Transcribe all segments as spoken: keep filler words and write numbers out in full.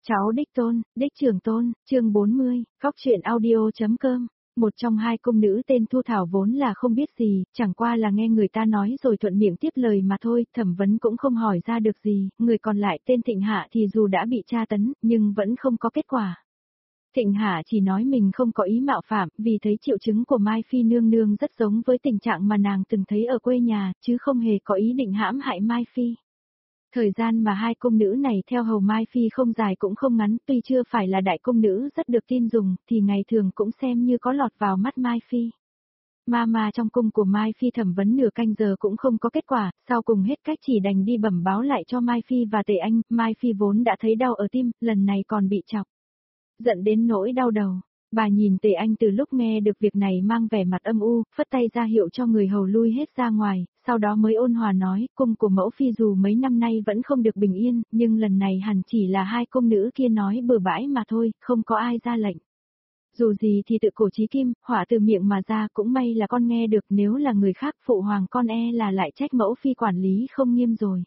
Cháu đích tôn, đích trưởng tôn, chương bốn mươi, Cóc truyện audio.com. Một trong hai cung nữ tên Thu Thảo vốn là không biết gì, chẳng qua là nghe người ta nói rồi thuận miệng tiếp lời mà thôi, thẩm vấn cũng không hỏi ra được gì, người còn lại tên Thịnh Hạ thì dù đã bị tra tấn, nhưng vẫn không có kết quả. Thịnh Hạ chỉ nói mình không có ý mạo phạm, vì thấy triệu chứng của Mai Phi nương nương rất giống với tình trạng mà nàng từng thấy ở quê nhà, chứ không hề có ý định hãm hại Mai Phi. Thời gian mà hai cung nữ này theo hầu Mai Phi không dài cũng không ngắn, tuy chưa phải là đại cung nữ rất được tin dùng, thì ngày thường cũng xem như có lọt vào mắt Mai Phi. Ma ma trong cung của Mai Phi thẩm vấn nửa canh giờ cũng không có kết quả, sau cùng hết cách chỉ đành đi bẩm báo lại cho Mai Phi và Tề Anh, Mai Phi vốn đã thấy đau ở tim, lần này còn bị chọc. Giận đến nỗi đau đầu. Bà nhìn Tề Anh từ lúc nghe được việc này mang vẻ mặt âm u, phất tay ra hiệu cho người hầu lui hết ra ngoài, sau đó mới ôn hòa nói, cung của mẫu phi dù mấy năm nay vẫn không được bình yên, nhưng lần này hẳn chỉ là hai cung nữ kia nói bừa bãi mà thôi, không có ai ra lệnh. Dù gì thì tự cổ chí kim, hỏa từ miệng mà ra, cũng may là con nghe được, nếu là người khác phụ hoàng con e là lại trách mẫu phi quản lý không nghiêm rồi.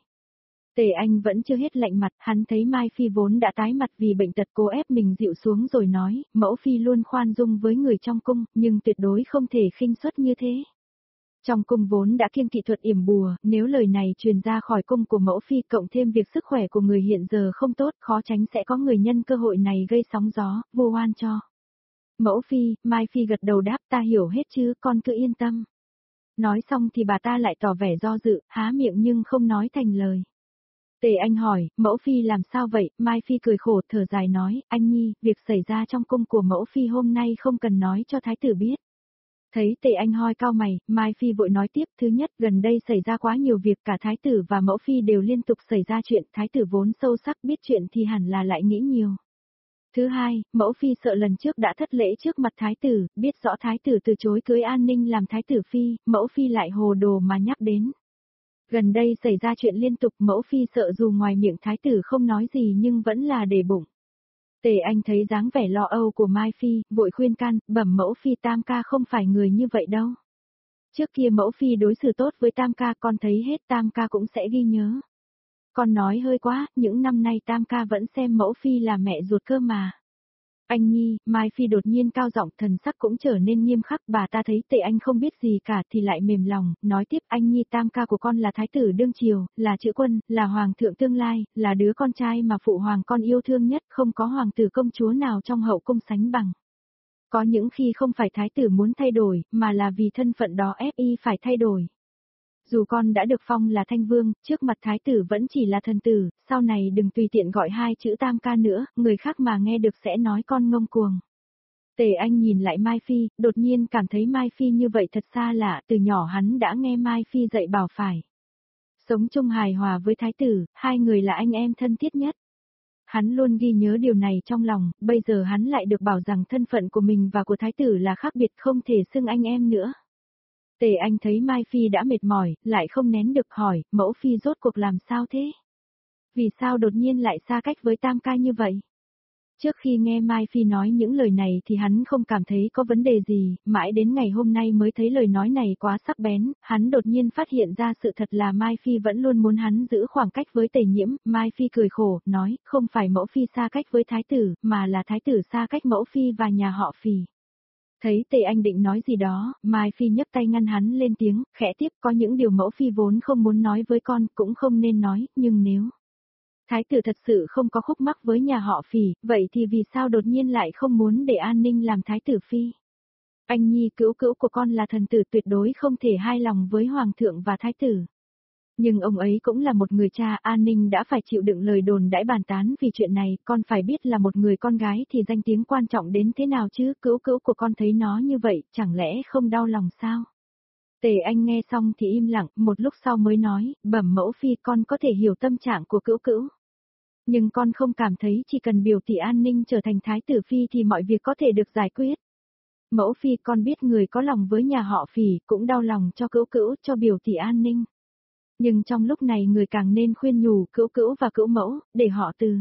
Tề Anh vẫn chưa hết lạnh mặt, hắn thấy Mai Phi vốn đã tái mặt vì bệnh tật, cố ép mình dịu xuống rồi nói, mẫu phi luôn khoan dung với người trong cung, nhưng tuyệt đối không thể khinh suất như thế. Trong cung vốn đã kiêng kỵ thuật yểm bùa, nếu lời này truyền ra khỏi cung của mẫu phi cộng thêm việc sức khỏe của người hiện giờ không tốt, khó tránh sẽ có người nhân cơ hội này gây sóng gió, vu oan cho. Mẫu phi, Mai Phi gật đầu đáp, ta hiểu hết chứ, con cứ yên tâm. Nói xong thì bà ta lại tỏ vẻ do dự, há miệng nhưng không nói thành lời. Tề Anh hỏi, mẫu phi làm sao vậy? Mai Phi cười khổ thở dài nói, anh nhi, việc xảy ra trong cung của mẫu phi hôm nay không cần nói cho thái tử biết. Thấy Tề Anh hoi cao mày, Mai Phi vội nói tiếp, thứ nhất, gần đây xảy ra quá nhiều việc, cả thái tử và mẫu phi đều liên tục xảy ra chuyện, thái tử vốn sâu sắc biết chuyện thì hẳn là lại nghĩ nhiều. Thứ hai, mẫu phi sợ lần trước đã thất lễ trước mặt thái tử, biết rõ thái tử từ chối cưới An Ninh làm thái tử phi, mẫu phi lại hồ đồ mà nhắc đến. Gần đây xảy ra chuyện liên tục, mẫu phi sợ dù ngoài miệng thái tử không nói gì nhưng vẫn là để bụng. Tề Anh thấy dáng vẻ lo âu của Mai Phi, vội khuyên can, bẩm mẫu phi, Tam ca không phải người như vậy đâu. Trước kia mẫu phi đối xử tốt với Tam ca, con thấy hết, Tam ca cũng sẽ ghi nhớ. Con nói hơi quá, những năm nay Tam ca vẫn xem mẫu phi là mẹ ruột cơ mà. Anh nhi, Mai Phi đột nhiên cao giọng, thần sắc cũng trở nên nghiêm khắc, bà ta thấy Tề Anh không biết gì cả thì lại mềm lòng, nói tiếp, anh nhi, Tam ca của con là thái tử đương triều, là chữ quân, là hoàng thượng tương lai, là đứa con trai mà phụ hoàng con yêu thương nhất, không có hoàng tử công chúa nào trong hậu cung sánh bằng. Có những khi không phải thái tử muốn thay đổi, mà là vì thân phận đó ép y phải thay đổi. Dù con đã được phong là thanh vương, trước mặt thái tử vẫn chỉ là thần tử, sau này đừng tùy tiện gọi hai chữ Tam ca nữa, người khác mà nghe được sẽ nói con ngông cuồng. Tề Anh nhìn lại Mai Phi, đột nhiên cảm thấy Mai Phi như vậy thật xa lạ, từ nhỏ hắn đã nghe Mai Phi dạy bảo phải. Sống chung hài hòa với thái tử, hai người là anh em thân thiết nhất. Hắn luôn ghi nhớ điều này trong lòng, bây giờ hắn lại được bảo rằng thân phận của mình và của thái tử là khác biệt, không thể xưng anh em nữa. Tề Anh thấy Mai Phi đã mệt mỏi, lại không nén được hỏi, mẫu phi rốt cuộc làm sao thế? Vì sao đột nhiên lại xa cách với Tam ca như vậy? Trước khi nghe Mai Phi nói những lời này thì hắn không cảm thấy có vấn đề gì, mãi đến ngày hôm nay mới thấy lời nói này quá sắc bén, hắn đột nhiên phát hiện ra sự thật là Mai Phi vẫn luôn muốn hắn giữ khoảng cách với Tề Nhiễm, Mai Phi cười khổ, nói, không phải mẫu phi xa cách với thái tử, mà là thái tử xa cách mẫu phi và nhà họ Phì. Thấy Tề Anh định nói gì đó, Mai Phi nhấc tay ngăn hắn lên tiếng, khẽ tiếp, có những điều mẫu phi vốn không muốn nói với con, cũng không nên nói, nhưng nếu thái tử thật sự không có khúc mắc với nhà họ Phì, vậy thì vì sao đột nhiên lại không muốn để An Ninh làm thái tử phi? Anh nhi, cữu cữu của con là thần tử, tuyệt đối không thể hài lòng với hoàng thượng và thái tử. Nhưng ông ấy cũng là một người cha, An Ninh đã phải chịu đựng lời đồn đãi bàn tán vì chuyện này, con phải biết là một người con gái thì danh tiếng quan trọng đến thế nào chứ, cữu cữu của con thấy nó như vậy, chẳng lẽ không đau lòng sao? Tề Anh nghe xong thì im lặng, một lúc sau mới nói, bẩm mẫu phi, con có thể hiểu tâm trạng của cữu cữu. Nhưng con không cảm thấy chỉ cần biểu tỷ An Ninh trở thành thái tử phi thì mọi việc có thể được giải quyết. Mẫu phi, con biết người có lòng với nhà họ Phì, cũng đau lòng cho cữu cữu, cho biểu tỷ An Ninh. Nhưng trong lúc này người càng nên khuyên nhủ cữu cữu và cữu mẫu, để họ từ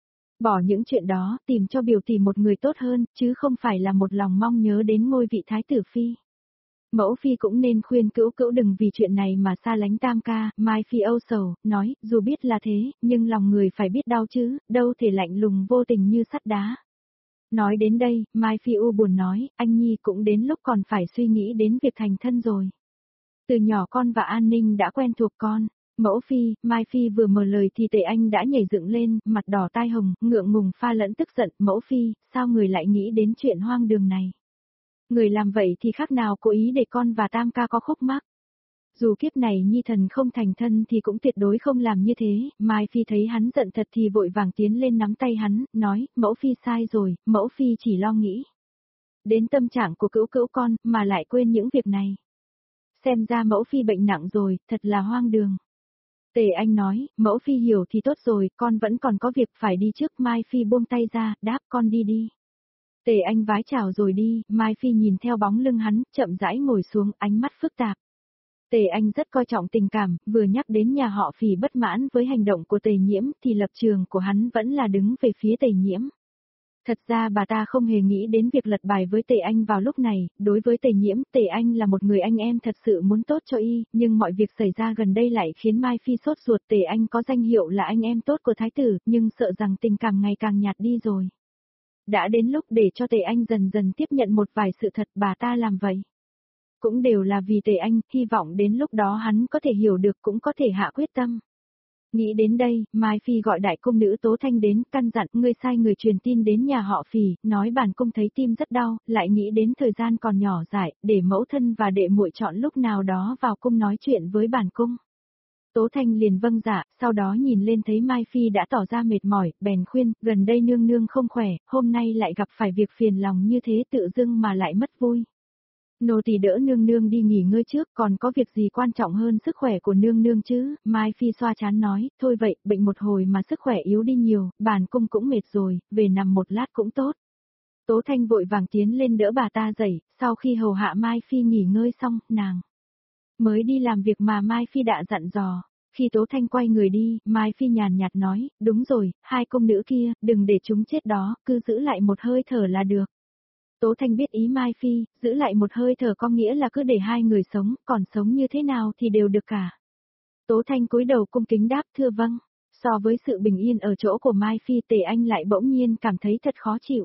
bỏ những chuyện đó, tìm cho biểu tỷ một người tốt hơn, chứ không phải là một lòng mong nhớ đến ngôi vị thái tử phi. Mẫu phi cũng nên khuyên Cữu Cữu đừng vì chuyện này mà xa lánh Tam ca, Mai phi âu sầu, nói, dù biết là thế, nhưng lòng người phải biết đau chứ, đâu thể lạnh lùng vô tình như sắt đá. Nói đến đây, Mai phi u buồn nói, anh Nhi cũng đến lúc còn phải suy nghĩ đến việc thành thân rồi. Từ nhỏ con và An Ninh đã quen thuộc con. Mẫu phi, Mai phi vừa mở lời thì Tề Anh đã nhảy dựng lên, mặt đỏ tai hồng, ngượng ngùng pha lẫn tức giận, mẫu phi, sao người lại nghĩ đến chuyện hoang đường này? Người làm vậy thì khác nào cố ý để con và Tam ca có khúc mắc. Dù kiếp này Nhi thần không thành thân thì cũng tuyệt đối không làm như thế, Mai phi thấy hắn giận thật thì vội vàng tiến lên nắm tay hắn, nói, mẫu phi sai rồi, mẫu phi chỉ lo nghĩ đến tâm trạng của Cữu Cữu con, mà lại quên những việc này. Xem ra mẫu phi bệnh nặng rồi, thật là hoang đường. Tề Anh nói, mẫu phi hiểu thì tốt rồi, con vẫn còn có việc phải đi trước. Mai phi buông tay ra, đáp con đi đi. Tề Anh vái chào rồi đi, Mai phi nhìn theo bóng lưng hắn, chậm rãi ngồi xuống, ánh mắt phức tạp. Tề Anh rất coi trọng tình cảm, vừa nhắc đến nhà họ Phì bất mãn với hành động của Tề Nhiễm thì lập trường của hắn vẫn là đứng về phía Tề Nhiễm. Thật ra bà ta không hề nghĩ đến việc lật bài với Tề Anh vào lúc này, đối với Tề Nhiễm, Tề Anh là một người anh em thật sự muốn tốt cho y, nhưng mọi việc xảy ra gần đây lại khiến Mai Phi sốt ruột. Tề Anh có danh hiệu là anh em tốt của Thái tử, nhưng sợ rằng tình cảm ngày càng nhạt đi rồi. Đã đến lúc để cho Tề Anh dần dần tiếp nhận một vài sự thật, bà ta làm vậy. Cũng đều là vì Tề Anh, hy vọng đến lúc đó hắn có thể hiểu được, cũng có thể hạ quyết tâm. Nghĩ đến đây, Mai Phi gọi đại cung nữ Tố Thanh đến, căn dặn, ngươi sai người truyền tin đến nhà họ Phì, nói bản cung thấy tim rất đau, lại nghĩ đến thời gian còn nhỏ dại, để mẫu thân và đệ muội chọn lúc nào đó vào cung nói chuyện với bản cung. Tố Thanh liền vâng dạ, sau đó nhìn lên thấy Mai Phi đã tỏ ra mệt mỏi, bèn khuyên, gần đây nương nương không khỏe, hôm nay lại gặp phải việc phiền lòng như thế, tự dưng mà lại mất vui. Nô tỳ đỡ nương nương đi nghỉ ngơi trước, còn có việc gì quan trọng hơn sức khỏe của nương nương chứ? Mai Phi xoa trán nói, thôi vậy, bệnh một hồi mà sức khỏe yếu đi nhiều, bản cung cũng mệt rồi, về nằm một lát cũng tốt. Tố Thanh vội vàng tiến lên đỡ bà ta dậy, sau khi hầu hạ Mai Phi nghỉ ngơi xong, nàng mới đi làm việc mà Mai Phi đã dặn dò. Khi Tố Thanh quay người đi, Mai Phi nhàn nhạt nói, đúng rồi, hai công nữ kia, đừng để chúng chết đó, cứ giữ lại một hơi thở là được. Tố Thanh biết ý Mai Phi, giữ lại một hơi thở có nghĩa là cứ để hai người sống, còn sống như thế nào thì đều được cả. Tố Thanh cúi đầu cung kính đáp thưa vâng. So với sự bình yên ở chỗ của Mai Phi, Tề Anh lại bỗng nhiên cảm thấy thật khó chịu.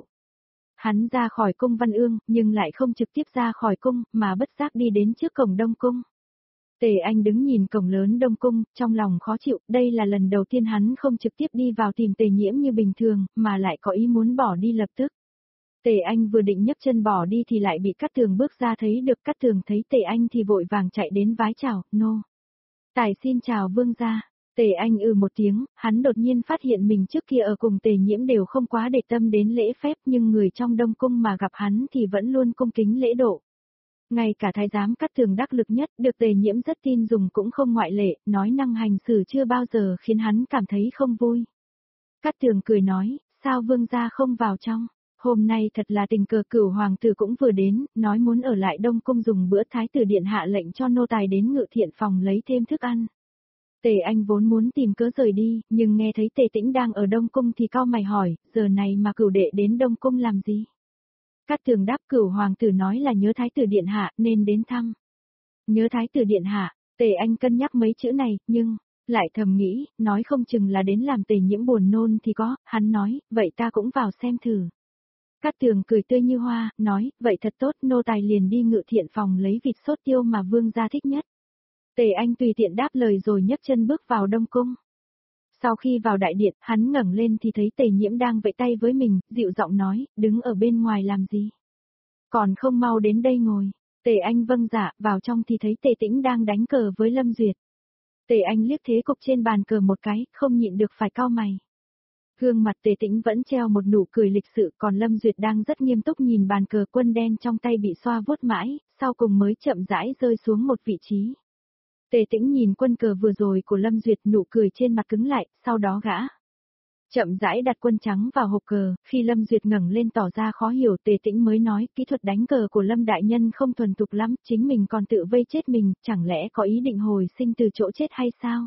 Hắn ra khỏi cung Văn Ương, nhưng lại không trực tiếp ra khỏi cung, mà bất giác đi đến trước cổng Đông Cung. Tề Anh đứng nhìn cổng lớn Đông Cung, trong lòng khó chịu, đây là lần đầu tiên hắn không trực tiếp đi vào tìm Tề Nhiễm như bình thường, mà lại có ý muốn bỏ đi lập tức. Tề Anh vừa định nhấc chân bỏ đi thì lại bị Cát Tường bước ra thấy được. Cát Tường thấy Tề Anh thì vội vàng chạy đến vái chào, nô. Tài xin chào vương gia. Tề Anh ư một tiếng, hắn đột nhiên phát hiện mình trước kia ở cùng Tề Nhiễm đều không quá để tâm đến lễ phép, nhưng người trong Đông Cung mà gặp hắn thì vẫn luôn cung kính lễ độ. Ngay cả thái giám Cát Tường đắc lực nhất, được Tề Nhiễm rất tin dùng cũng không ngoại lệ, nói năng hành xử chưa bao giờ khiến hắn cảm thấy không vui. Cát Tường cười nói, sao vương gia không vào trong? Hôm nay thật là tình cờ Cửu hoàng tử cũng vừa đến, nói muốn ở lại Đông Cung dùng bữa. Thái tử điện hạ lệnh cho nô tài đến Ngự Thiện phòng lấy thêm thức ăn. Tề Anh vốn muốn tìm cớ rời đi, nhưng nghe thấy Tề Tĩnh đang ở Đông Cung thì cau mày hỏi, giờ này mà Cửu đệ đến Đông Cung làm gì? Cát Tường đáp, Cửu hoàng tử nói là nhớ Thái tử điện hạ nên đến thăm. Nhớ Thái tử điện hạ, Tề Anh cân nhắc mấy chữ này, nhưng lại thầm nghĩ, nói không chừng là đến làm Tề Nhiễm buồn nôn thì có. Hắn nói, vậy ta cũng vào xem thử. Cát Tường cười tươi như hoa, nói, vậy thật tốt, nô tài liền đi Ngự Thiện phòng lấy vịt sốt tiêu mà vương gia thích nhất. Tề Anh tùy tiện đáp lời rồi nhấc chân bước vào Đông Cung. Sau khi vào đại điện, hắn ngẩng lên thì thấy Tề Nhiễm đang vẫy tay với mình, dịu giọng nói, đứng ở bên ngoài làm gì? Còn không mau đến đây ngồi. Tề Anh vâng dạ, vào trong thì thấy Tề Tĩnh đang đánh cờ với Lâm Duyệt. Tề Anh liếc thế cục trên bàn cờ một cái, không nhịn được phải cau mày. Gương mặt Tề Tĩnh vẫn treo một nụ cười lịch sự, còn Lâm Duyệt đang rất nghiêm túc nhìn bàn cờ. Quân đen trong tay bị xoa vuốt mãi, sau cùng mới chậm rãi rơi xuống một vị trí. Tề Tĩnh nhìn quân cờ vừa rồi của Lâm Duyệt, nụ cười trên mặt cứng lại, sau đó gã chậm rãi đặt quân trắng vào hộp cờ. Khi Lâm Duyệt ngẩng lên tỏ ra khó hiểu, Tề Tĩnh mới nói, kỹ thuật đánh cờ của Lâm đại nhân không thuần thục lắm, chính mình còn tự vây chết mình, chẳng lẽ có ý định hồi sinh từ chỗ chết hay sao?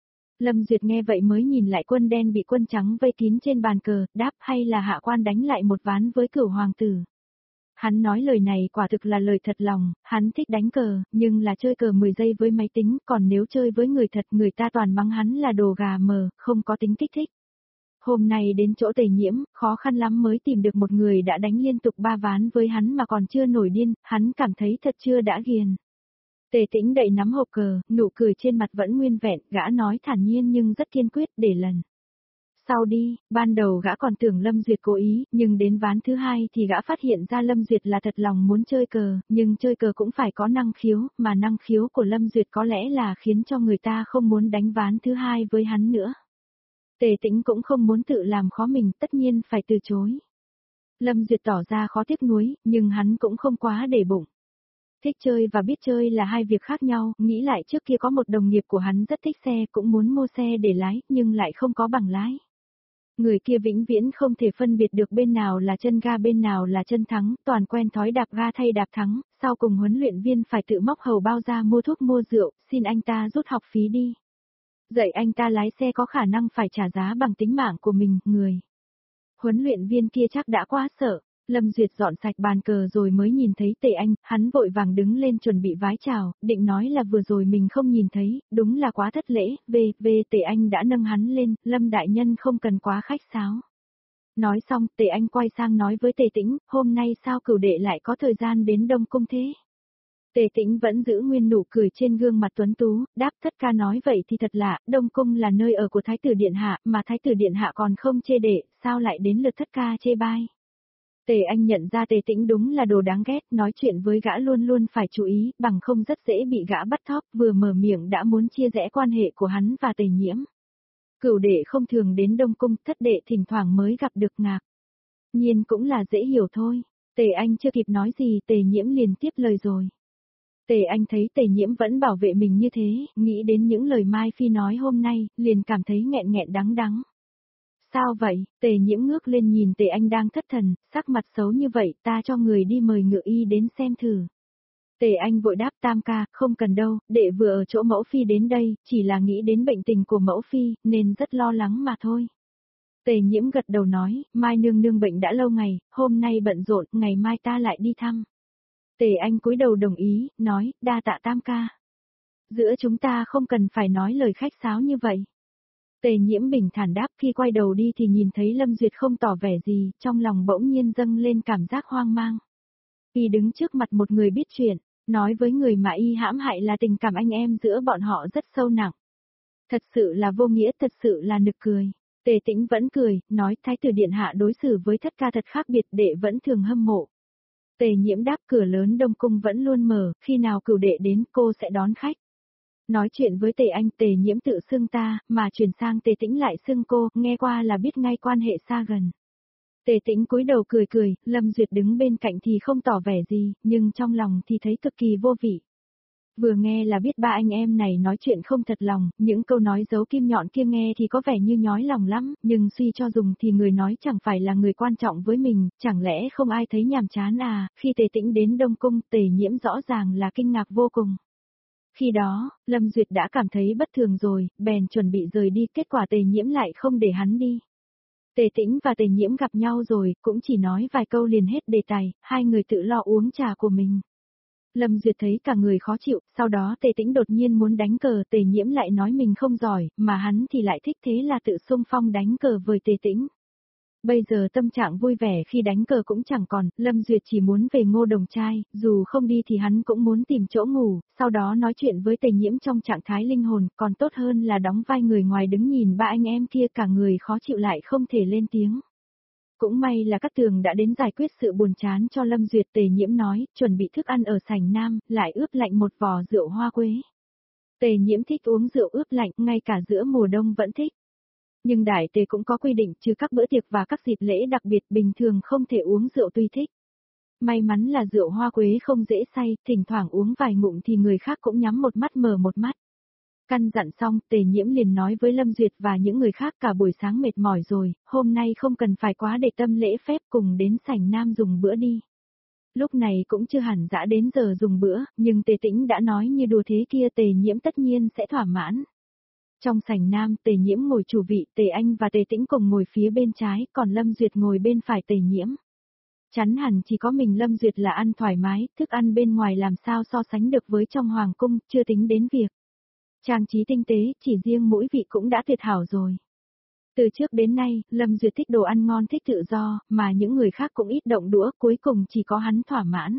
Lâm Duyệt nghe vậy mới nhìn lại quân đen bị quân trắng vây kín trên bàn cờ, đáp, hay là hạ quan đánh lại một ván với Cửu hoàng tử. Hắn nói lời này quả thực là lời thật lòng, hắn thích đánh cờ, nhưng là chơi cờ mười giây với máy tính, còn nếu chơi với người thật người ta toàn mắng hắn là đồ gà mờ, không có tính kích thích. Hôm nay đến chỗ Tề Nhiễm, khó khăn lắm mới tìm được một người đã đánh liên tục ba ván với hắn mà còn chưa nổi điên, hắn cảm thấy thật chưa đã ghiền. Tề Tĩnh đậy nắm hộp cờ, nụ cười trên mặt vẫn nguyên vẹn, gã nói thản nhiên nhưng rất kiên quyết để lần sau đi, ban đầu gã còn tưởng Lâm Duyệt cố ý, nhưng đến ván thứ hai thì gã phát hiện ra Lâm Duyệt là thật lòng muốn chơi cờ, nhưng chơi cờ cũng phải có năng khiếu, mà năng khiếu của Lâm Duyệt có lẽ là khiến cho người ta không muốn đánh ván thứ hai với hắn nữa. Tề Tĩnh cũng không muốn tự làm khó mình, tất nhiên phải từ chối. Lâm Duyệt tỏ ra khó tiếc nuối, nhưng hắn cũng không quá để bụng. Thích chơi và biết chơi là hai việc khác nhau, nghĩ lại trước kia có một đồng nghiệp của hắn rất thích xe cũng muốn mua xe để lái, nhưng lại không có bằng lái. Người kia vĩnh viễn không thể phân biệt được bên nào là chân ga bên nào là chân thắng, toàn quen thói đạp ga thay đạp thắng, sau cùng huấn luyện viên phải tự móc hầu bao ra mua thuốc mua rượu, xin anh ta rút học phí đi. Dạy anh ta lái xe có khả năng phải trả giá bằng tính mạng của mình, người. Huấn luyện viên kia chắc đã quá sợ. Lâm Duyệt dọn sạch bàn cờ rồi mới nhìn thấy Tề Anh, hắn vội vàng đứng lên chuẩn bị vái chào, định nói là vừa rồi mình không nhìn thấy, đúng là quá thất lễ, về, về Tề Anh đã nâng hắn lên, Lâm đại nhân không cần quá khách sáo. Nói xong, Tề Anh quay sang nói với Tề Tĩnh, hôm nay sao cửu đệ lại có thời gian đến Đông Cung thế? Tề Tĩnh vẫn giữ nguyên nụ cười trên gương mặt tuấn tú, đáp thất ca nói vậy thì thật lạ, Đông Cung là nơi ở của Thái tử Điện Hạ, mà Thái tử Điện Hạ còn không chê đệ, sao lại đến lượt thất ca chê bai? Tề Anh nhận ra Tề Tĩnh đúng là đồ đáng ghét, nói chuyện với gã luôn luôn phải chú ý, bằng không rất dễ bị gã bắt thóp, vừa mở miệng đã muốn chia rẽ quan hệ của hắn và Tề Nhiễm. Cửu đệ không thường đến Đông Cung, thất đệ thỉnh thoảng mới gặp được ngạc. Nhiên cũng là dễ hiểu thôi. Tề Anh chưa kịp nói gì, Tề Nhiễm liền tiếp lời rồi. Tề Anh thấy Tề Nhiễm vẫn bảo vệ mình như thế, nghĩ đến những lời Mai Phi nói hôm nay, liền cảm thấy nghẹn nghẹn đắng đắng. Sao vậy? Tề Nhiễm ngước lên nhìn Tề Anh đang thất thần, sắc mặt xấu như vậy, ta cho người đi mời ngựa y đến xem thử. Tề Anh vội đáp tam ca, không cần đâu, đệ vừa ở chỗ mẫu phi đến đây, chỉ là nghĩ đến bệnh tình của mẫu phi, nên rất lo lắng mà thôi. Tề Nhiễm gật đầu nói, Mai nương nương bệnh đã lâu ngày, hôm nay bận rộn, ngày mai ta lại đi thăm. Tề Anh cúi đầu đồng ý, nói, đa tạ tam ca. Giữa chúng ta không cần phải nói lời khách sáo như vậy. Tề Nhiễm bình thản đáp, khi quay đầu đi thì nhìn thấy Lâm Duyệt không tỏ vẻ gì, trong lòng bỗng nhiên dâng lên cảm giác hoang mang. Y đứng trước mặt một người biết chuyện, nói với người mà y hãm hại là tình cảm anh em giữa bọn họ rất sâu nặng. Thật sự là vô nghĩa, thật sự là nực cười. Tề Tĩnh vẫn cười, nói Thái tử Điện Hạ đối xử với thất ca thật khác biệt, đệ vẫn thường hâm mộ. Tề Nhiễm đáp, cửa lớn Đông Cung vẫn luôn mở, khi nào cửu đệ đến cô sẽ đón khách. Nói chuyện với Tề Anh, Tề Nhiễm tự xưng ta, mà chuyển sang Tề Tĩnh lại xưng cô, nghe qua là biết ngay quan hệ xa gần. Tề Tĩnh cúi đầu cười cười, Lâm Duyệt đứng bên cạnh thì không tỏ vẻ gì, nhưng trong lòng thì thấy cực kỳ vô vị. Vừa nghe là biết ba anh em này nói chuyện không thật lòng, những câu nói giấu kim nhọn kia nghe thì có vẻ như nhói lòng lắm, nhưng suy cho dùng thì người nói chẳng phải là người quan trọng với mình, chẳng lẽ không ai thấy nhàm chán à, khi Tề Tĩnh đến Đông Cung, Tề Nhiễm rõ ràng là kinh ngạc vô cùng. Khi đó, Lâm Duyệt đã cảm thấy bất thường rồi, bèn chuẩn bị rời đi, kết quả Tề Nhiễm lại không để hắn đi. Tề Tĩnh và Tề Nhiễm gặp nhau rồi, cũng chỉ nói vài câu liền hết đề tài, hai người tự lo uống trà của mình. Lâm Duyệt thấy cả người khó chịu, sau đó Tề Tĩnh đột nhiên muốn đánh cờ, Tề Nhiễm lại nói mình không giỏi, mà hắn thì lại thích, thế là tự xung phong đánh cờ với Tề Tĩnh. Bây giờ tâm trạng vui vẻ khi đánh cờ cũng chẳng còn, Lâm Duyệt chỉ muốn về Ngô Đồng Trai, dù không đi thì hắn cũng muốn tìm chỗ ngủ, sau đó nói chuyện với Tề Nhiễm trong trạng thái linh hồn, còn tốt hơn là đóng vai người ngoài đứng nhìn ba anh em kia, cả người khó chịu lại không thể lên tiếng. Cũng may là Cát Tường đã đến giải quyết sự buồn chán cho Lâm Duyệt. Tề Nhiễm nói, chuẩn bị thức ăn ở sảnh nam, lại ướp lạnh một vò rượu hoa quế. Tề Nhiễm thích uống rượu ướp lạnh, ngay cả giữa mùa đông vẫn thích. Nhưng đại tề cũng có quy định, trừ các bữa tiệc và các dịp lễ đặc biệt, bình thường không thể uống rượu tùy thích. May mắn là rượu hoa quế không dễ say, thỉnh thoảng uống vài ngụm thì người khác cũng nhắm một mắt mở một mắt. Căn dặn xong, Tề Nhiễm liền nói với Lâm Duyệt và những người khác, cả buổi sáng mệt mỏi rồi, hôm nay không cần phải quá để tâm lễ phép, cùng đến sảnh nam dùng bữa đi. Lúc này cũng chưa hẳn dã đến giờ dùng bữa, nhưng Tề Tĩnh đã nói như đùa thế kia, Tề Nhiễm tất nhiên sẽ thỏa mãn. Trong sảnh nam, Tề Nhiễm ngồi chủ vị, Tề Anh và Tề Tĩnh cùng ngồi phía bên trái, còn Lâm Duyệt ngồi bên phải Tề Nhiễm. chắn hẳn chỉ có mình Lâm Duyệt là ăn thoải mái, thức ăn bên ngoài làm sao so sánh được với trong hoàng cung, chưa tính đến việc trang trí tinh tế, chỉ riêng mỗi vị cũng đã tuyệt hảo rồi. Từ trước đến nay, Lâm Duyệt thích đồ ăn ngon thích tự do, mà những người khác cũng ít động đũa, cuối cùng chỉ có hắn thỏa mãn.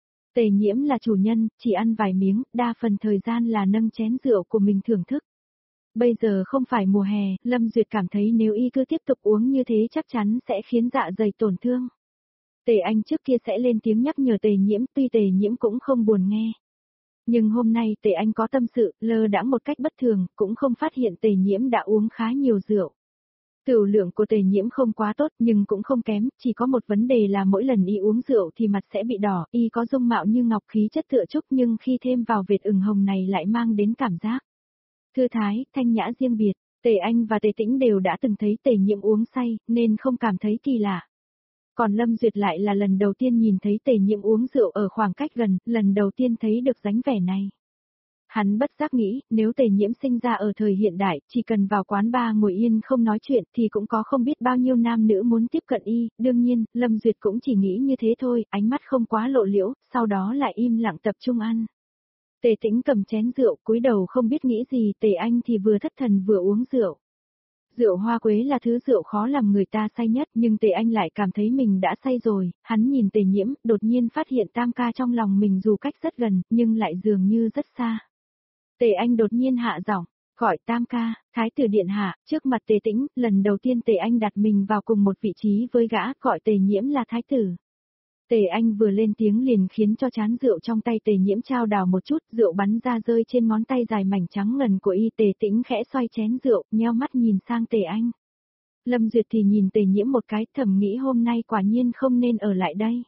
Tề Nhiễm là chủ nhân, chỉ ăn vài miếng, đa phần thời gian là nâng chén rượu của mình thưởng thức. Bây giờ không phải mùa hè, Lâm Duyệt cảm thấy nếu y cứ tiếp tục uống như thế chắc chắn sẽ khiến dạ dày tổn thương. Tề Anh trước kia sẽ lên tiếng nhắc nhở Tề Nhiễm, tuy Tề Nhiễm cũng không buồn nghe. Nhưng hôm nay Tề Anh có tâm sự, lơ đãng một cách bất thường, cũng không phát hiện Tề Nhiễm đã uống khá nhiều rượu. Tửu lượng của Tề Nhiễm không quá tốt nhưng cũng không kém, chỉ có một vấn đề là mỗi lần y uống rượu thì mặt sẽ bị đỏ, y có dung mạo như ngọc khí chất tựa trúc nhưng khi thêm vào vệt ửng hồng này lại mang đến cảm giác thư thái, thanh nhã riêng biệt. Tề Anh và Tề Tĩnh đều đã từng thấy Tề Nhiễm uống say, nên không cảm thấy kỳ lạ. Còn Lâm Duyệt lại là lần đầu tiên nhìn thấy Tề Nhiễm uống rượu ở khoảng cách gần, lần đầu tiên thấy được dáng vẻ này. Hắn bất giác nghĩ, nếu Tề Nhiễm sinh ra ở thời hiện đại, chỉ cần vào quán bar ngồi yên không nói chuyện thì cũng có không biết bao nhiêu nam nữ muốn tiếp cận y, đương nhiên, Lâm Duyệt cũng chỉ nghĩ như thế thôi, ánh mắt không quá lộ liễu, sau đó lại im lặng tập trung ăn. Tề Tĩnh cầm chén rượu, cúi đầu không biết nghĩ gì, Tề Anh thì vừa thất thần vừa uống rượu. Rượu hoa quế là thứ rượu khó làm người ta say nhất, nhưng Tề Anh lại cảm thấy mình đã say rồi, hắn nhìn Tề Nhiễm, đột nhiên phát hiện Tam ca trong lòng mình dù cách rất gần, nhưng lại dường như rất xa. Tề Anh đột nhiên hạ giọng, gọi Tam ca, thái tử điện hạ, trước mặt Tề Tĩnh, lần đầu tiên Tề Anh đặt mình vào cùng một vị trí với gã, gọi Tề Nhiễm là thái tử. Tề Anh vừa lên tiếng liền khiến cho chán rượu trong tay Tề Nhiễm trao đảo một chút, rượu bắn ra rơi trên ngón tay dài mảnh trắng ngần của y. Tề Tĩnh khẽ xoay chén rượu, nheo mắt nhìn sang Tề Anh. Lâm Duyệt thì nhìn Tề Nhiễm một cái, thầm nghĩ hôm nay quả nhiên không nên ở lại đây.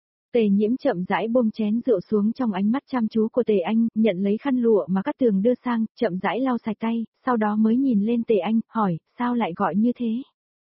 Tề Nhiễm chậm rãi buông chén rượu xuống trong ánh mắt chăm chú của Tề Anh, nhận lấy khăn lụa mà Cát Tường đưa sang, chậm rãi lau sạch tay, sau đó mới nhìn lên Tề Anh, hỏi, sao lại gọi như thế?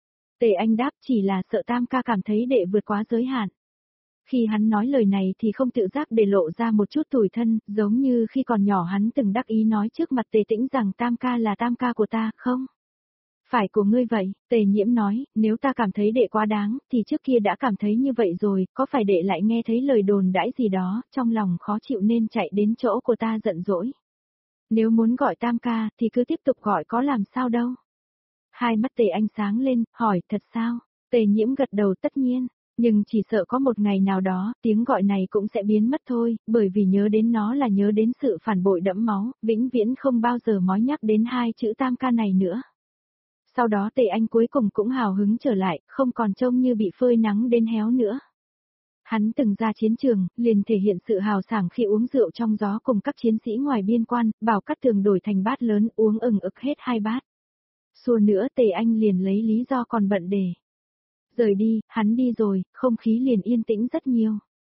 Tề Anh đáp, chỉ là sợ Tam ca cảm thấy đệ vượt quá giới hạn. Khi hắn nói lời này thì không tự giác để lộ ra một chút tủi thân, giống như khi còn nhỏ hắn từng đắc ý nói trước mặt Tề Tĩnh rằng Tam ca là Tam ca của ta, không? Phải của ngươi vậy, Tề Nhiễm nói, nếu ta cảm thấy đệ quá đáng, thì trước kia đã cảm thấy như vậy rồi, có phải đệ lại nghe thấy lời đồn đãi gì đó, trong lòng khó chịu nên chạy đến chỗ của ta giận dỗi. Nếu muốn gọi Tam ca, thì cứ tiếp tục gọi có làm sao đâu. Hai mắt Tề Anh sáng lên, hỏi, thật sao? Tề Nhiễm gật đầu tất nhiên, nhưng chỉ sợ có một ngày nào đó, tiếng gọi này cũng sẽ biến mất thôi, bởi vì nhớ đến nó là nhớ đến sự phản bội đẫm máu, vĩnh viễn không bao giờ mói nhắc đến hai chữ Tam ca này nữa. Sau đó Tề Anh cuối cùng cũng hào hứng trở lại, không còn trông như bị phơi nắng đến héo nữa. Hắn từng ra chiến trường, liền thể hiện sự hào sảng khi uống rượu trong gió cùng các chiến sĩ ngoài biên quan, bảo Cát Tường đổi thành bát lớn uống ừng ực hết hai bát. Xua nữa Tề Anh liền lấy lý do còn bận để rời đi, hắn đi rồi, không khí liền yên tĩnh rất nhiều.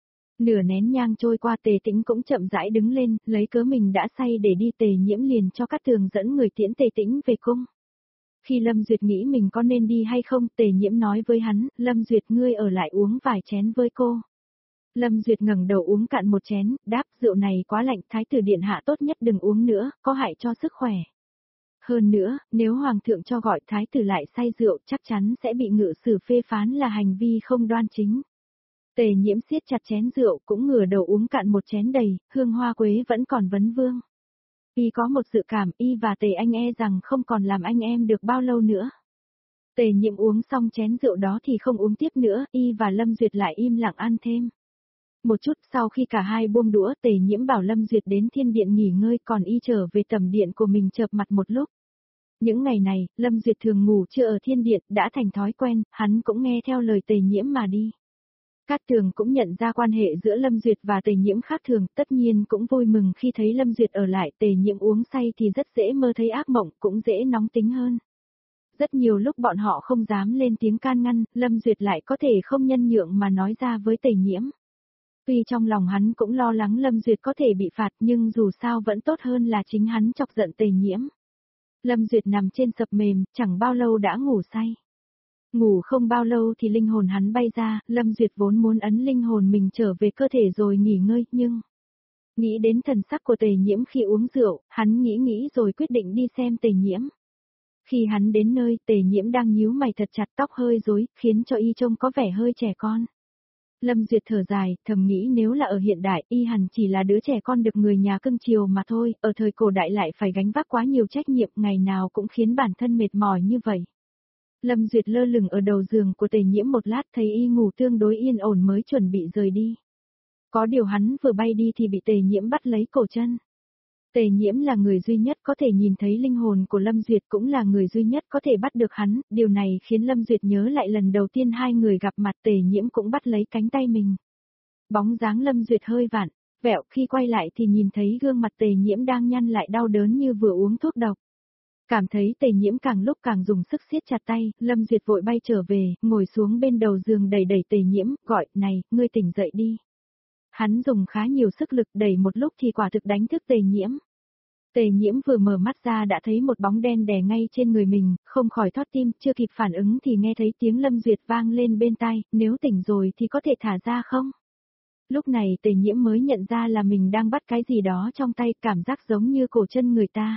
Nửa nén nhang trôi qua Tề Tĩnh cũng chậm rãi đứng lên, lấy cớ mình đã say để đi. Tề Nhiễm liền cho Cát Tường dẫn người tiễn Tề Tĩnh về cung. Khi Lâm Duyệt nghĩ mình có nên đi hay không, Tề Nhiễm nói với hắn, Lâm Duyệt ngươi ở lại uống vài chén với cô. Lâm Duyệt ngẩng đầu uống cạn một chén, đáp rượu này quá lạnh, thái tử điện hạ tốt nhất đừng uống nữa, có hại cho sức khỏe. Hơn nữa, nếu hoàng thượng cho gọi thái tử lại say rượu chắc chắn sẽ bị ngự sử phê phán là hành vi không đoan chính. Tề Nhiễm siết chặt chén rượu cũng ngửa đầu uống cạn một chén đầy, hương hoa quế vẫn còn vấn vương. Y có một dự cảm y và Tề Anh e rằng không còn làm anh em được bao lâu nữa. Tề Nhiễm uống xong chén rượu đó thì không uống tiếp nữa, y và Lâm Duyệt lại im lặng ăn thêm. Một chút sau khi cả hai buông đũa, Tề Nhiễm bảo Lâm Duyệt đến thiên điện nghỉ ngơi, còn y trở về tầm điện của mình chợp mặt một lúc. Những ngày này, Lâm Duyệt thường ngủ trưa ở thiên điện, đã thành thói quen, hắn cũng nghe theo lời Tề Nhiễm mà đi. Cát Tường cũng nhận ra quan hệ giữa Lâm Duyệt và Tề Nhiễm khác thường, tất nhiên cũng vui mừng khi thấy Lâm Duyệt ở lại. Tề Nhiễm uống say thì rất dễ mơ thấy ác mộng, cũng dễ nóng tính hơn. Rất nhiều lúc bọn họ không dám lên tiếng can ngăn, Lâm Duyệt lại có thể không nhân nhượng mà nói ra với Tề Nhiễm. Tuy trong lòng hắn cũng lo lắng Lâm Duyệt có thể bị phạt nhưng dù sao vẫn tốt hơn là chính hắn chọc giận Tề Nhiễm. Lâm Duyệt nằm trên sập mềm, chẳng bao lâu đã ngủ say. Ngủ không bao lâu thì linh hồn hắn bay ra, Lâm Duyệt vốn muốn ấn linh hồn mình trở về cơ thể rồi nghỉ ngơi, nhưng nghĩ đến thần sắc của Tề Nhiễm khi uống rượu, hắn nghĩ nghĩ rồi quyết định đi xem Tề Nhiễm. Khi hắn đến nơi, Tề Nhiễm đang nhíu mày thật chặt, tóc hơi rối, khiến cho y trông có vẻ hơi trẻ con. Lâm Duyệt thở dài, thầm nghĩ nếu là ở hiện đại, y hẳn chỉ là đứa trẻ con được người nhà cưng chiều mà thôi, ở thời cổ đại lại phải gánh vác quá nhiều trách nhiệm, ngày nào cũng khiến bản thân mệt mỏi như vậy. Lâm Duyệt lơ lửng ở đầu giường của Tề Nhiễm một lát thấy y ngủ tương đối yên ổn mới chuẩn bị rời đi. Có điều hắn vừa bay đi thì bị Tề Nhiễm bắt lấy cổ chân. Tề Nhiễm là người duy nhất có thể nhìn thấy linh hồn của Lâm Duyệt, cũng là người duy nhất có thể bắt được hắn, điều này khiến Lâm Duyệt nhớ lại lần đầu tiên hai người gặp mặt. Tề Nhiễm cũng bắt lấy cánh tay mình. Bóng dáng Lâm Duyệt hơi vặn, vẹo, khi quay lại thì nhìn thấy gương mặt Tề Nhiễm đang nhăn lại đau đớn như vừa uống thuốc độc. Cảm thấy Tề Nhiễm càng lúc càng dùng sức siết chặt tay, Lâm Duyệt vội bay trở về, ngồi xuống bên đầu giường đẩy đẩy Tề Nhiễm, gọi, này, ngươi tỉnh dậy đi. Hắn dùng khá nhiều sức lực đẩy một lúc thì quả thực đánh thức Tề Nhiễm. Tề Nhiễm vừa mở mắt ra đã thấy một bóng đen đè ngay trên người mình, không khỏi thót tim, chưa kịp phản ứng thì nghe thấy tiếng Lâm Duyệt vang lên bên tai, nếu tỉnh rồi thì có thể thả ra không? Lúc này Tề Nhiễm mới nhận ra là mình đang bắt cái gì đó trong tay, cảm giác giống như cổ chân người ta.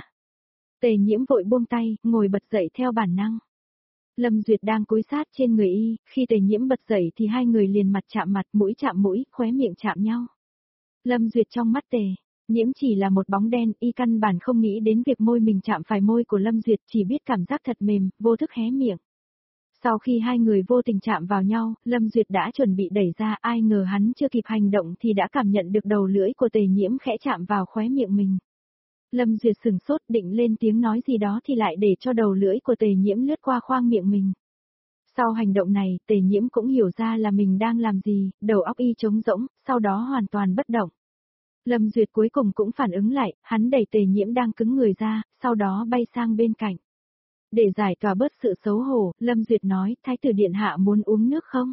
Tề Nhiễm vội buông tay, ngồi bật dậy theo bản năng. Lâm Duyệt đang cúi sát trên người y, khi Tề Nhiễm bật dậy thì hai người liền mặt chạm mặt, mũi chạm mũi, khóe miệng chạm nhau. Lâm Duyệt trong mắt Tề Nhiễm chỉ là một bóng đen, y căn bản không nghĩ đến việc môi mình chạm phải môi của Lâm Duyệt, chỉ biết cảm giác thật mềm, vô thức hé miệng. Sau khi hai người vô tình chạm vào nhau, Lâm Duyệt đã chuẩn bị đẩy ra, ai ngờ hắn chưa kịp hành động thì đã cảm nhận được đầu lưỡi của Tề Nhiễm khẽ chạm vào khóe miệng mình. Lâm Duyệt sừng sốt định lên tiếng nói gì đó thì lại để cho đầu lưỡi của Tề Nhiễm lướt qua khoang miệng mình. Sau hành động này, Tề Nhiễm cũng hiểu ra là mình đang làm gì, đầu óc y trống rỗng, sau đó hoàn toàn bất động. Lâm Duyệt cuối cùng cũng phản ứng lại, hắn đẩy Tề Nhiễm đang cứng người ra, sau đó bay sang bên cạnh. Để giải tỏa bớt sự xấu hổ, Lâm Duyệt nói, Thái tử điện hạ muốn uống nước không?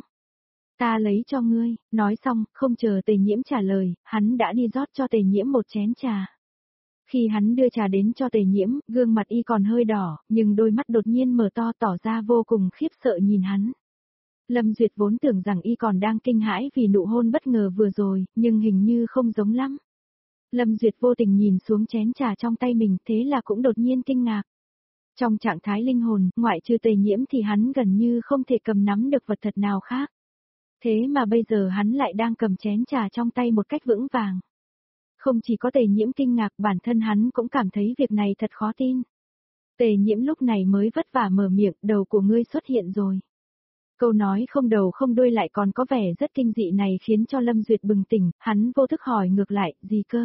Ta lấy cho ngươi, nói xong, không chờ Tề Nhiễm trả lời, hắn đã đi rót cho Tề Nhiễm một chén trà. Khi hắn đưa trà đến cho Tề Nhiễm, gương mặt y còn hơi đỏ, nhưng đôi mắt đột nhiên mở to tỏ ra vô cùng khiếp sợ nhìn hắn. Lâm Duyệt vốn tưởng rằng y còn đang kinh hãi vì nụ hôn bất ngờ vừa rồi, nhưng hình như không giống lắm. Lâm Duyệt vô tình nhìn xuống chén trà trong tay mình, thế là cũng đột nhiên kinh ngạc. Trong trạng thái linh hồn, ngoại trừ Tề Nhiễm thì hắn gần như không thể cầm nắm được vật thật nào khác. Thế mà bây giờ hắn lại đang cầm chén trà trong tay một cách vững vàng. Không chỉ có Tề Nhiễm kinh ngạc, bản thân hắn cũng cảm thấy việc này thật khó tin. Tề Nhiễm lúc này mới vất vả mở miệng, đầu của ngươi xuất hiện rồi. Câu nói không đầu không đuôi lại còn có vẻ rất kinh dị này khiến cho Lâm Duyệt bừng tỉnh, hắn vô thức hỏi ngược lại, gì cơ?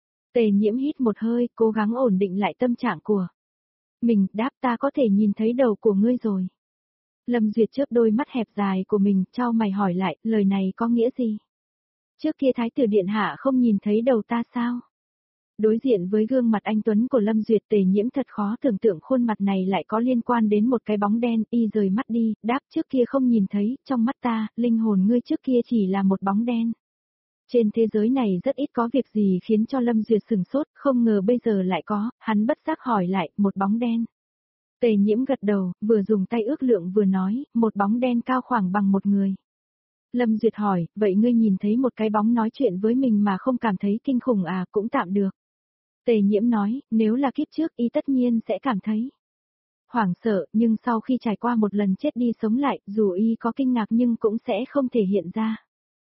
Tề Nhiễm hít một hơi, cố gắng ổn định lại tâm trạng của mình, đáp, ta có thể nhìn thấy đầu của ngươi rồi. Lâm Duyệt chớp đôi mắt hẹp dài của mình, chau mày hỏi lại, lời này có nghĩa gì? Trước kia Thái tử điện hạ không nhìn thấy đầu ta sao? Đối diện với gương mặt anh tuấn của Lâm Duyệt, Tề Nhiễm thật khó tưởng tượng khuôn mặt này lại có liên quan đến một cái bóng đen, y rời mắt đi, đáp, trước kia không nhìn thấy, trong mắt ta, linh hồn ngươi trước kia chỉ là một bóng đen. Trên thế giới này rất ít có việc gì khiến cho Lâm Duyệt sừng sốt, không ngờ bây giờ lại có, hắn bất giác hỏi lại, một bóng đen. Tề Nhiễm gật đầu, vừa dùng tay ước lượng vừa nói, một bóng đen cao khoảng bằng một người. Lâm Duyệt hỏi, vậy ngươi nhìn thấy một cái bóng nói chuyện với mình mà không cảm thấy kinh khủng à, cũng tạm được. Tề Nhiễm nói, nếu là kiếp trước y tất nhiên sẽ cảm thấy hoảng sợ, nhưng sau khi trải qua một lần chết đi sống lại, dù y có kinh ngạc nhưng cũng sẽ không thể hiện ra.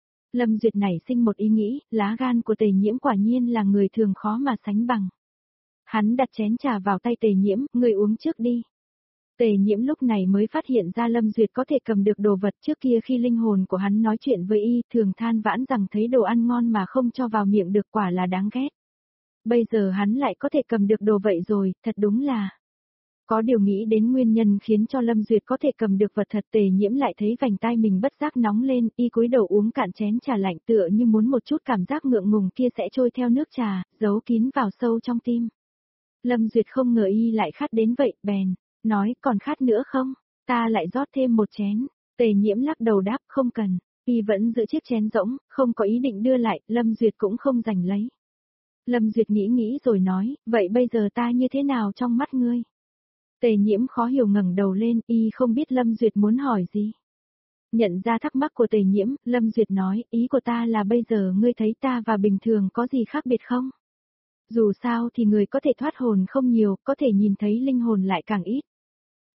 Lâm Duyệt nảy sinh một ý nghĩ, lá gan của Tề Nhiễm quả nhiên là người thường khó mà sánh bằng. Hắn đặt chén trà vào tay Tề Nhiễm, ngươi uống trước đi. Tề Nhiễm lúc này mới phát hiện ra Lâm Duyệt có thể cầm được đồ vật, trước kia khi linh hồn của hắn nói chuyện với y, thường than vãn rằng thấy đồ ăn ngon mà không cho vào miệng được, quả là đáng ghét. Bây giờ hắn lại có thể cầm được đồ vậy rồi, thật đúng là. Có điều nghĩ đến nguyên nhân khiến cho Lâm Duyệt có thể cầm được vật thật, Tề Nhiễm lại thấy vành tai mình bất giác nóng lên, y cúi đầu uống cạn chén trà lạnh, tựa như muốn một chút cảm giác ngượng ngùng kia sẽ trôi theo nước trà, giấu kín vào sâu trong tim. Lâm Duyệt không ngờ y lại khát đến vậy, bèn nói, còn khát nữa không? Ta lại rót thêm một chén. Tề Nhiễm lắc đầu đáp, không cần. Y vẫn giữ chiếc chén rỗng, không có ý định đưa lại, Lâm Duyệt cũng không giành lấy. Lâm Duyệt nghĩ nghĩ rồi nói, vậy bây giờ ta như thế nào trong mắt ngươi? Tề Nhiễm khó hiểu ngẩng đầu lên, y không biết Lâm Duyệt muốn hỏi gì. Nhận ra thắc mắc của Tề Nhiễm, Lâm Duyệt nói, ý của ta là bây giờ ngươi thấy ta và bình thường có gì khác biệt không? Dù sao thì người có thể thoát hồn không nhiều, có thể nhìn thấy linh hồn lại càng ít.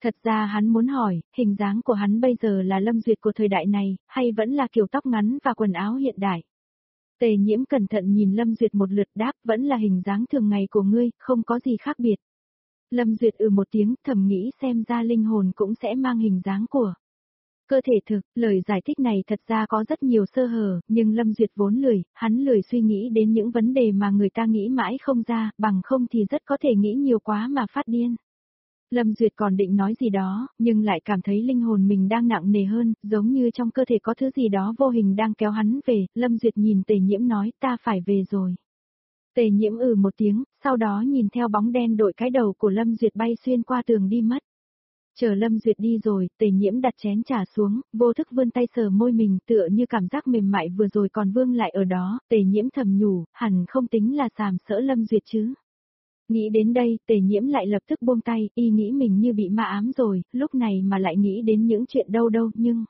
Thật ra hắn muốn hỏi, hình dáng của hắn bây giờ là Lâm Duyệt của thời đại này, hay vẫn là kiểu tóc ngắn và quần áo hiện đại? Tề Nhiễm cẩn thận nhìn Lâm Duyệt một lượt đáp, vẫn là hình dáng thường ngày của ngươi, không có gì khác biệt. Lâm Duyệt ừ một tiếng, thầm nghĩ xem ra linh hồn cũng sẽ mang hình dáng của cơ thể thực, lời giải thích này thật ra có rất nhiều sơ hở, nhưng Lâm Duyệt vốn lười, hắn lười suy nghĩ đến những vấn đề mà người ta nghĩ mãi không ra, bằng không thì rất có thể nghĩ nhiều quá mà phát điên. Lâm Duyệt còn định nói gì đó, nhưng lại cảm thấy linh hồn mình đang nặng nề hơn, giống như trong cơ thể có thứ gì đó vô hình đang kéo hắn về, Lâm Duyệt nhìn Tề Nhiễm nói ta phải về rồi. Tề Nhiễm ừ một tiếng, sau đó nhìn theo bóng đen đội cái đầu của Lâm Duyệt bay xuyên qua tường đi mất. Chờ Lâm Duyệt đi rồi, Tề Nhiễm đặt chén trà xuống, vô thức vươn tay sờ môi mình tựa như cảm giác mềm mại vừa rồi còn vương lại ở đó, Tề Nhiễm thầm nhủ, hẳn không tính là sàm sỡ Lâm Duyệt chứ. Nghĩ đến đây, Tề Nhiễm lại lập tức buông tay, y nghĩ mình như bị ma ám rồi, lúc này mà lại nghĩ đến những chuyện đâu đâu, nhưng...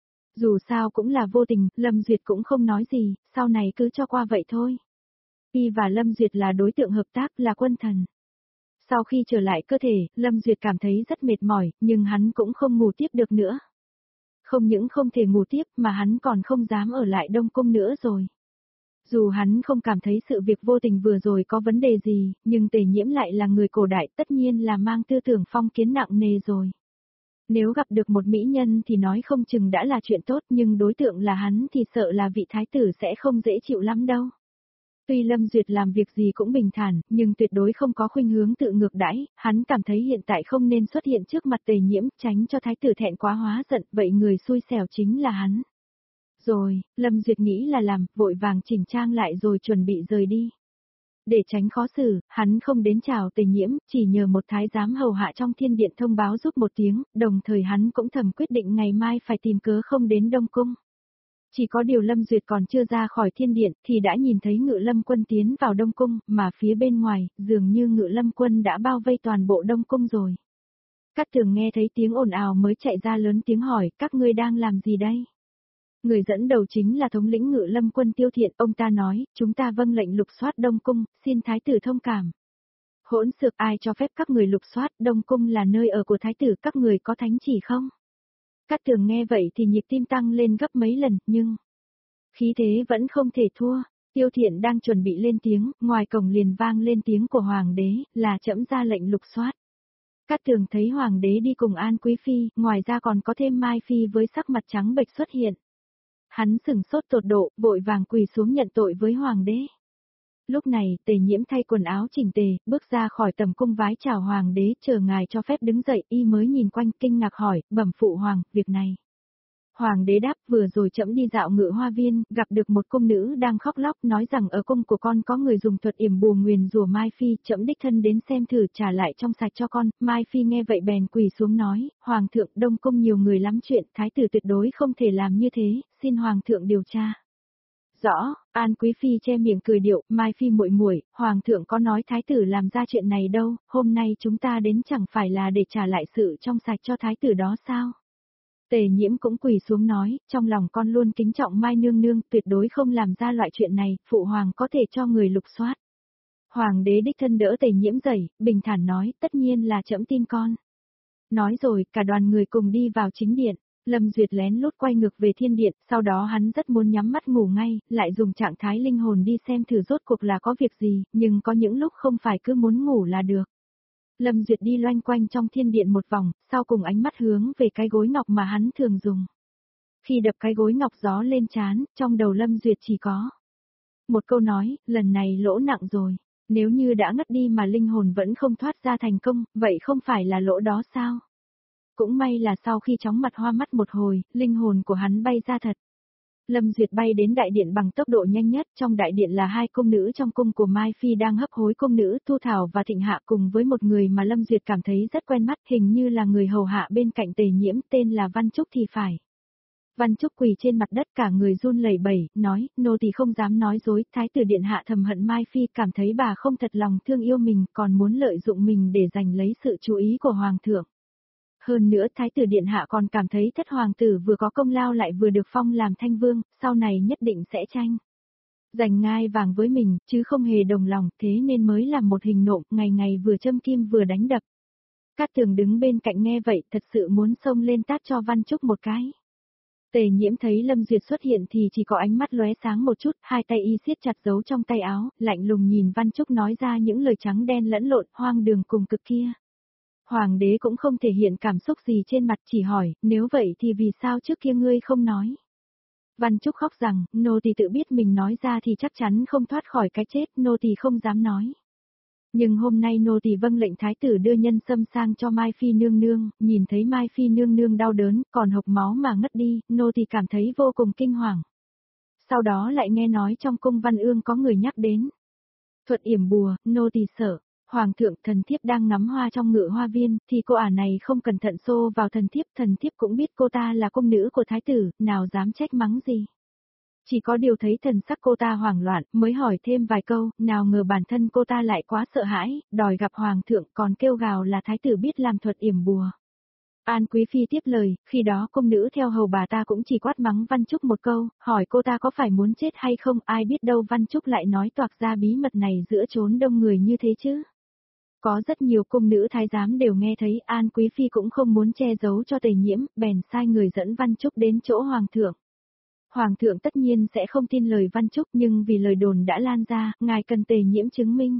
Dù sao cũng là vô tình, Lâm Duyệt cũng không nói gì, sau này cứ cho qua vậy thôi. Y và Lâm Duyệt là đối tượng hợp tác, là quân thần. Sau khi trở lại cơ thể, Lâm Duyệt cảm thấy rất mệt mỏi, nhưng hắn cũng không ngủ tiếp được nữa. Không những không thể ngủ tiếp mà hắn còn không dám ở lại Đông Cung nữa rồi. Dù hắn không cảm thấy sự việc vô tình vừa rồi có vấn đề gì, nhưng Tề Nhiễm lại là người cổ đại tất nhiên là mang tư tưởng phong kiến nặng nề rồi. Nếu gặp được một mỹ nhân thì nói không chừng đã là chuyện tốt nhưng đối tượng là hắn thì sợ là vị thái tử sẽ không dễ chịu lắm đâu. Tuy Lâm Duyệt làm việc gì cũng bình thản, nhưng tuyệt đối không có khuynh hướng tự ngược đãi, hắn cảm thấy hiện tại không nên xuất hiện trước mặt Tề Nhiễm, tránh cho thái tử thẹn quá hóa giận, vậy người xui xẻo chính là hắn. Rồi, Lâm Duyệt nghĩ là làm, vội vàng chỉnh trang lại rồi chuẩn bị rời đi. Để tránh khó xử, hắn không đến chào Tề Nhiễm, chỉ nhờ một thái giám hầu hạ trong thiên điện thông báo giúp một tiếng, đồng thời hắn cũng thầm quyết định ngày mai phải tìm cớ không đến Đông Cung. Chỉ có điều Lâm Duyệt còn chưa ra khỏi thiên điện thì đã nhìn thấy Ngự Lâm quân tiến vào Đông Cung, mà phía bên ngoài, dường như Ngự Lâm quân đã bao vây toàn bộ Đông Cung rồi. Cát Tường nghe thấy tiếng ồn ào mới chạy ra lớn tiếng hỏi, các ngươi đang làm gì đây? Người dẫn đầu chính là thống lĩnh Ngự Lâm quân Tiêu Thiện, ông ta nói, chúng ta vâng lệnh lục soát Đông Cung, xin thái tử thông cảm. Hỗn xược, ai cho phép các người lục soát, Đông Cung là nơi ở của thái tử, các người có thánh chỉ không? Cát Tường nghe vậy thì nhịp tim tăng lên gấp mấy lần, nhưng khí thế vẫn không thể thua. Tiêu Thiện đang chuẩn bị lên tiếng, ngoài cổng liền vang lên tiếng của hoàng đế, là trẫm ra lệnh lục soát. Cát Tường thấy hoàng đế đi cùng An Quý phi, ngoài ra còn có thêm Mai phi với sắc mặt trắng bệch xuất hiện. Hắn sừng sốt tột độ, vội vàng quỳ xuống nhận tội với hoàng đế. Lúc này, Tề Nhiễm thay quần áo chỉnh tề, bước ra khỏi tầm cung vái chào hoàng đế, chờ ngài cho phép đứng dậy, y mới nhìn quanh kinh ngạc hỏi, bẩm phụ hoàng, việc này. Hoàng đế đáp, vừa rồi trẫm đi dạo Ngự Hoa viên, gặp được một cung nữ đang khóc lóc, nói rằng ở cung của con có người dùng thuật yểm bùa nguyền rủa Mai phi, trẫm đích thân đến xem thử trả lại trong sạch cho con. Mai phi nghe vậy bèn quỳ xuống nói, hoàng thượng, Đông Cung nhiều người lắm chuyện, thái tử tuyệt đối không thể làm như thế, xin hoàng thượng điều tra. Rõ, An Quý phi che miệng cười điệu, Mai phi muội muội, hoàng thượng có nói thái tử làm ra chuyện này đâu, hôm nay chúng ta đến chẳng phải là để trả lại sự trong sạch cho thái tử đó sao? Tề Nhiễm cũng quỳ xuống nói, trong lòng con luôn kính trọng Mai nương nương, tuyệt đối không làm ra loại chuyện này, phụ hoàng có thể cho người lục soát. Hoàng đế đích thân đỡ Tề Nhiễm dậy, bình thản nói, tất nhiên là trẫm tin con. Nói rồi, cả đoàn người cùng đi vào chính điện. Lâm Duyệt lén lút quay ngược về thiên điện, sau đó hắn rất muốn nhắm mắt ngủ ngay, lại dùng trạng thái linh hồn đi xem thử rốt cuộc là có việc gì, nhưng có những lúc không phải cứ muốn ngủ là được. Lâm Duyệt đi loanh quanh trong thiên điện một vòng, sau cùng ánh mắt hướng về cái gối ngọc mà hắn thường dùng. Khi đập cái gối ngọc gió lên trán, trong đầu Lâm Duyệt chỉ có một câu nói, lần này lỗ nặng rồi, nếu như đã ngất đi mà linh hồn vẫn không thoát ra thành công, vậy không phải là lỗ đó sao? Cũng may là sau khi chóng mặt hoa mắt một hồi, linh hồn của hắn bay ra thật. Lâm Duyệt bay đến đại điện bằng tốc độ nhanh nhất, trong đại điện là hai cung nữ trong cung của Mai Phi đang hấp hối, cung nữ Thu Thảo và Thịnh Hạ cùng với một người mà Lâm Duyệt cảm thấy rất quen mắt, hình như là người hầu hạ bên cạnh Tề Nhiễm, tên là Văn Trúc thì phải. Văn Trúc quỳ trên mặt đất cả người run lẩy bẩy, nói, nô tỳ không dám nói dối, thái tử điện hạ thầm hận Mai Phi, cảm thấy bà không thật lòng thương yêu mình, còn muốn lợi dụng mình để giành lấy sự chú ý của hoàng thượng. Hơn nữa thái tử điện hạ còn cảm thấy thất hoàng tử vừa có công lao lại vừa được phong làm thanh vương, sau này nhất định sẽ tranh giành ngai vàng với mình, chứ không hề đồng lòng, thế nên mới làm một hình nộm, ngày ngày vừa châm kim vừa đánh đập. Cát Tường đứng bên cạnh nghe vậy thật sự muốn xông lên tát cho Văn Trúc một cái. Tề Nhiễm thấy Lâm Duyệt xuất hiện thì chỉ có ánh mắt lóe sáng một chút, hai tay y siết chặt giấu trong tay áo, lạnh lùng nhìn Văn Trúc nói ra những lời trắng đen lẫn lộn hoang đường cùng cực kia. Hoàng đế cũng không thể hiện cảm xúc gì trên mặt, chỉ hỏi, nếu vậy thì vì sao trước kia ngươi không nói? Văn Trúc khóc rằng, nô tỳ tự biết mình nói ra thì chắc chắn không thoát khỏi cái chết, nô tỳ không dám nói. Nhưng hôm nay nô tỳ vâng lệnh thái tử đưa nhân sâm sang cho Mai Phi nương nương, nhìn thấy Mai Phi nương nương đau đớn, còn hộc máu mà ngất đi, nô tỳ cảm thấy vô cùng kinh hoàng. Sau đó lại nghe nói trong cung Văn Ương có người nhắc đến thuật yểm bùa, nô tỳ sợ. Hoàng thượng, thần thiếp đang ngắm hoa trong ngự hoa viên, thì cô ả này không cẩn thận xô vào thần thiếp, thần thiếp cũng biết cô ta là cung nữ của thái tử, nào dám trách mắng gì. Chỉ có điều thấy thần sắc cô ta hoảng loạn, mới hỏi thêm vài câu, nào ngờ bản thân cô ta lại quá sợ hãi, đòi gặp hoàng thượng còn kêu gào là thái tử biết làm thuật yểm bùa. An Quý Phi tiếp lời, khi đó cung nữ theo hầu bà ta cũng chỉ quát mắng Văn Trúc một câu, hỏi cô ta có phải muốn chết hay không, ai biết đâu Văn Trúc lại nói toạc ra bí mật này giữa chốn đông người như thế chứ. Có rất nhiều cung nữ thái giám đều nghe thấy, An Quý Phi cũng không muốn che giấu cho Tề Nhiễm, bèn sai người dẫn Văn Trúc đến chỗ hoàng thượng. Hoàng thượng tất nhiên sẽ không tin lời Văn Trúc, nhưng vì lời đồn đã lan ra, ngài cần Tề Nhiễm chứng minh.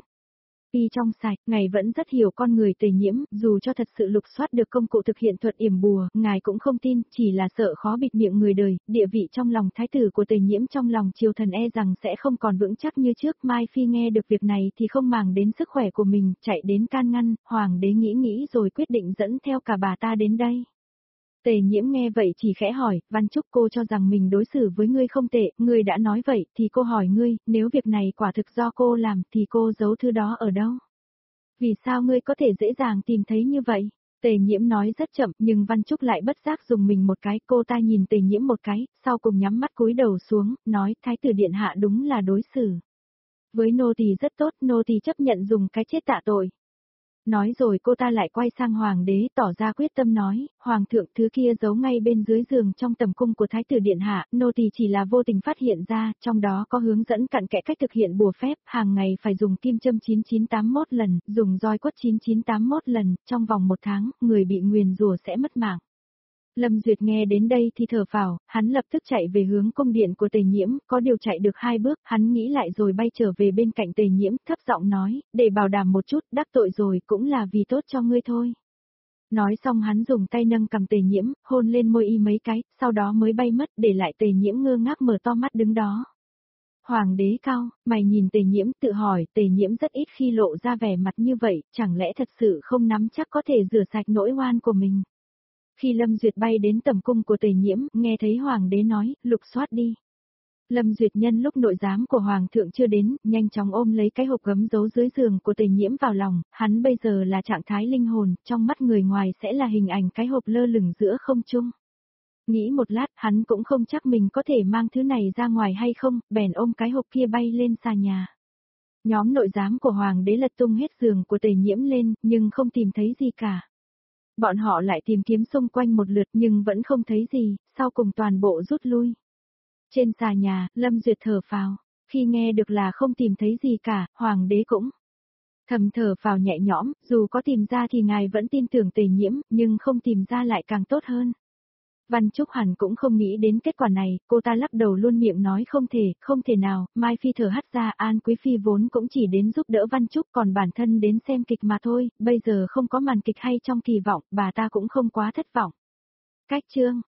Y trong sạch, ngài vẫn rất hiểu con người Tề Nhiễm, dù cho thật sự lục soát được công cụ thực hiện thuật yểm bùa, ngài cũng không tin, chỉ là sợ khó bịt miệng người đời, địa vị trong lòng thái tử của Tề Nhiễm trong lòng triều thần e rằng sẽ không còn vững chắc như trước. Mai Phi nghe được việc này thì không màng đến sức khỏe của mình, chạy đến can ngăn, hoàng đế nghĩ nghĩ rồi quyết định dẫn theo cả bà ta đến đây. Tề Nhiễm nghe vậy chỉ khẽ hỏi, Văn Trúc, cô cho rằng mình đối xử với ngươi không tệ, ngươi đã nói vậy, thì cô hỏi ngươi, nếu việc này quả thực do cô làm, thì cô giấu thứ đó ở đâu? Vì sao ngươi có thể dễ dàng tìm thấy như vậy? Tề Nhiễm nói rất chậm, nhưng Văn Trúc lại bất giác dùng mình một cái, cô ta nhìn Tề Nhiễm một cái, sau cùng nhắm mắt cúi đầu xuống, nói, thái tử điện hạ đúng là đối xử với nô tỳ rất tốt, nô tỳ chấp nhận dùng cái chết tạ tội. Nói rồi cô ta lại quay sang hoàng đế tỏ ra quyết tâm nói, hoàng thượng, thứ kia giấu ngay bên dưới giường trong tầm cung của thái tử điện hạ, nô tỳ chỉ là vô tình phát hiện ra, trong đó có hướng dẫn cặn kẽ cách thực hiện bùa phép, hàng ngày phải dùng kim châm chín chín tám mốt lần, dùng roi quất chín chín tám mốt lần, trong vòng một tháng, người bị nguyền rủa sẽ mất mạng. Lâm Duyệt nghe đến đây thì thở phào, hắn lập tức chạy về hướng cung điện của Tề Nhiễm, có điều chạy được hai bước, hắn nghĩ lại rồi bay trở về bên cạnh Tề Nhiễm, thấp giọng nói, để bảo đảm một chút, đắc tội rồi, cũng là vì tốt cho ngươi thôi. Nói xong hắn dùng tay nâng cầm Tề Nhiễm, hôn lên môi y mấy cái, sau đó mới bay mất, để lại Tề Nhiễm ngơ ngác mở to mắt đứng đó. Hoàng đế cao, mày nhìn Tề Nhiễm, tự hỏi, Tề Nhiễm rất ít khi lộ ra vẻ mặt như vậy, chẳng lẽ thật sự không nắm chắc có thể rửa sạch nỗi oan của mình. Khi Lâm Duyệt bay đến tầm cung của Tề Nhiễm, nghe thấy hoàng đế nói, lục soát đi. Lâm Duyệt nhân lúc nội giám của hoàng thượng chưa đến, nhanh chóng ôm lấy cái hộp gấm giấu dưới giường của Tề Nhiễm vào lòng, hắn bây giờ là trạng thái linh hồn, trong mắt người ngoài sẽ là hình ảnh cái hộp lơ lửng giữa không trung. Nghĩ một lát, hắn cũng không chắc mình có thể mang thứ này ra ngoài hay không, bèn ôm cái hộp kia bay lên xà nhà. Nhóm nội giám của hoàng đế lật tung hết giường của Tề Nhiễm lên, nhưng không tìm thấy gì cả. Bọn họ lại tìm kiếm xung quanh một lượt nhưng vẫn không thấy gì, sau cùng toàn bộ rút lui. Trên xà nhà, Lâm Duyệt thở phào, khi nghe được là không tìm thấy gì cả, hoàng đế cũng thầm thở phào nhẹ nhõm, dù có tìm ra thì ngài vẫn tin tưởng Tề Nhiễm, nhưng không tìm ra lại càng tốt hơn. Văn Trúc hẳn cũng không nghĩ đến kết quả này, cô ta lắc đầu luôn miệng nói không thể, không thể nào, Mai Phi thở hắt ra, An Quý Phi vốn cũng chỉ đến giúp đỡ Văn Trúc còn bản thân đến xem kịch mà thôi, bây giờ không có màn kịch hay trong kỳ vọng, bà ta cũng không quá thất vọng. Cách chương